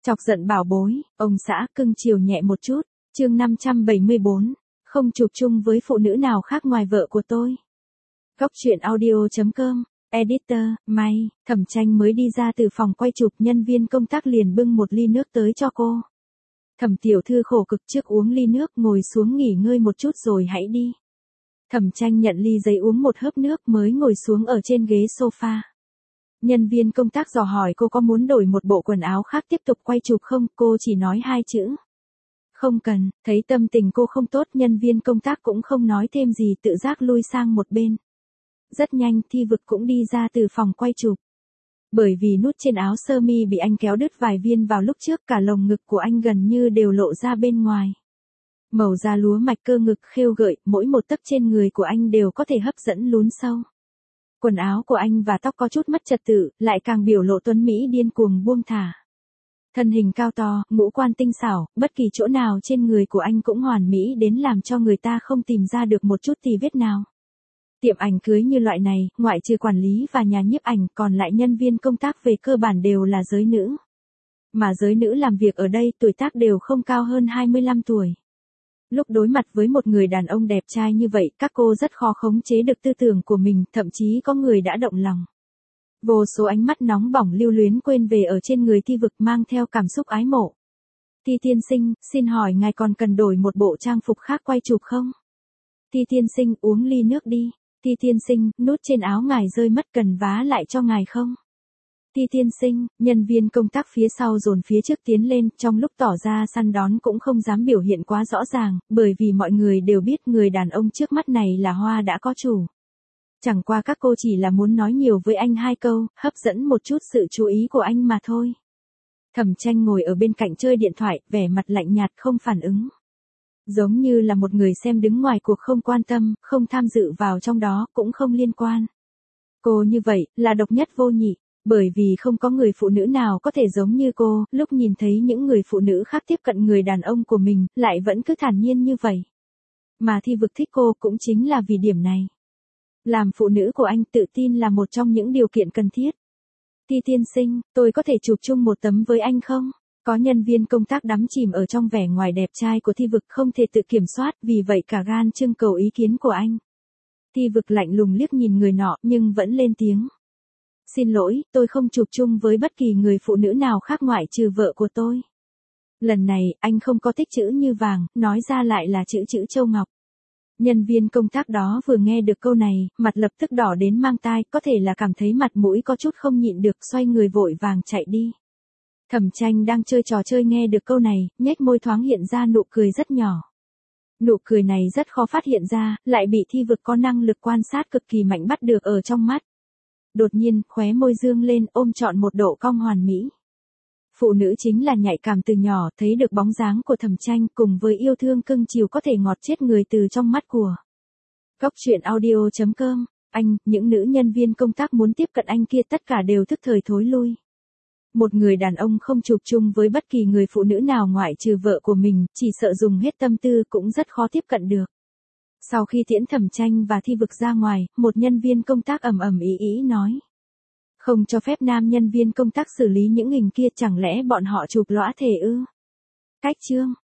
Chọc giận bảo bối, ông xã cưng chiều nhẹ một chút, chương 574, không chụp chung với phụ nữ nào khác ngoài vợ của tôi. Góc truyện audio.com, editor, May, Thẩm Tranh mới đi ra từ phòng quay chụp, nhân viên công tác liền bưng một ly nước tới cho cô. Thẩm tiểu thư khổ cực, trước uống ly nước, ngồi xuống nghỉ ngơi một chút rồi hãy đi. Thẩm Tranh nhận ly giấy uống một hớp nước mới ngồi xuống ở trên ghế sofa. Nhân viên công tác dò hỏi cô có muốn đổi một bộ quần áo khác tiếp tục quay chụp không, cô chỉ nói hai chữ. Không cần, thấy tâm tình cô không tốt, nhân viên công tác cũng không nói thêm gì, tự giác lui sang một bên. Rất nhanh Thi Vực cũng đi ra từ phòng quay chụp. Bởi vì nút trên áo sơ mi bị anh kéo đứt vài viên vào lúc trước, cả lồng ngực của anh gần như đều lộ ra bên ngoài. Màu da lúa mạch, cơ ngực khêu gợi, mỗi một tấc trên người của anh đều có thể hấp dẫn lún sâu. Quần áo của anh và tóc có chút mất trật tự, lại càng biểu lộ tuấn mỹ điên cuồng buông thả. Thân hình cao to, ngũ quan tinh xảo, bất kỳ chỗ nào trên người của anh cũng hoàn mỹ đến làm cho người ta không tìm ra được một chút tì vết nào. Tiệm ảnh cưới như loại này, ngoại trừ quản lý và nhà nhiếp ảnh, còn lại nhân viên công tác về cơ bản đều là giới nữ. Mà giới nữ làm việc ở đây tuổi tác đều không cao hơn 25 tuổi. Lúc đối mặt với một người đàn ông đẹp trai như vậy, các cô rất khó khống chế được tư tưởng của mình, thậm chí có người đã động lòng. Vô số ánh mắt nóng bỏng lưu luyến quên về ở trên người Thi Vực, mang theo cảm xúc ái mộ. Thi tiên sinh, xin hỏi ngài còn cần đổi một bộ trang phục khác quay chụp không? Thi tiên sinh, uống ly nước đi. Thi tiên sinh, nút trên áo ngài rơi mất, cần vá lại cho ngài không? Thi tiên sinh, nhân viên công tác phía sau dồn phía trước tiến lên, trong lúc tỏ ra săn đón cũng không dám biểu hiện quá rõ ràng, bởi vì mọi người đều biết người đàn ông trước mắt này là hoa đã có chủ. Chẳng qua các cô chỉ là muốn nói nhiều với anh hai câu, hấp dẫn một chút sự chú ý của anh mà thôi. Thẩm Tranh ngồi ở bên cạnh chơi điện thoại, vẻ mặt lạnh nhạt không phản ứng. Giống như là một người xem đứng ngoài cuộc, không quan tâm, không tham dự vào trong đó, cũng không liên quan. Cô như vậy, là độc nhất vô nhị. Bởi vì không có người phụ nữ nào có thể giống như cô, lúc nhìn thấy những người phụ nữ khác tiếp cận người đàn ông của mình, lại vẫn cứ thản nhiên như vậy. Mà Thi Vực thích cô cũng chính là vì điểm này. Làm phụ nữ của anh, tự tin là một trong những điều kiện cần thiết. Thi tiên sinh, tôi có thể chụp chung một tấm với anh không? Có nhân viên công tác đắm chìm ở trong vẻ ngoài đẹp trai của Thi Vực, không thể tự kiểm soát, vì vậy cả gan trưng cầu ý kiến của anh. Thi Vực lạnh lùng liếc nhìn người nọ, nhưng vẫn lên tiếng. Xin lỗi, tôi không chụp chung với bất kỳ người phụ nữ nào khác ngoại trừ vợ của tôi. Lần này, anh không có tích chữ như vàng, nói ra lại là chữ châu ngọc. Nhân viên công tác đó vừa nghe được câu này, mặt lập tức đỏ đến mang tai, có thể là cảm thấy mặt mũi có chút không nhịn được, xoay người vội vàng chạy đi. Thẩm Tranh đang chơi trò chơi nghe được câu này, nhếch môi thoáng hiện ra nụ cười rất nhỏ. Nụ cười này rất khó phát hiện ra, lại bị Thi Vực có năng lực quan sát cực kỳ mạnh bắt được ở trong mắt. Đột nhiên, khóe môi dương lên, ôm trọn một độ cong hoàn mỹ. Phụ nữ chính là nhạy cảm từ nhỏ, thấy được bóng dáng của Thẩm Tranh cùng với yêu thương cưng chiều có thể ngọt chết người từ trong mắt của. Góc truyện audio.com, những nữ nhân viên công tác muốn tiếp cận anh kia tất cả đều thức thời thối lui. Một người đàn ông không chụp chung với bất kỳ người phụ nữ nào ngoại trừ vợ của mình, chỉ sợ dùng hết tâm tư cũng rất khó tiếp cận được. Sau khi tiễn Thẩm Tranh và Thi Vực ra ngoài, một nhân viên công tác ầm ầm ý nói. Không cho phép nam nhân viên công tác xử lý những hình kia, chẳng lẽ bọn họ chụp lõa thể ư? Cách chương.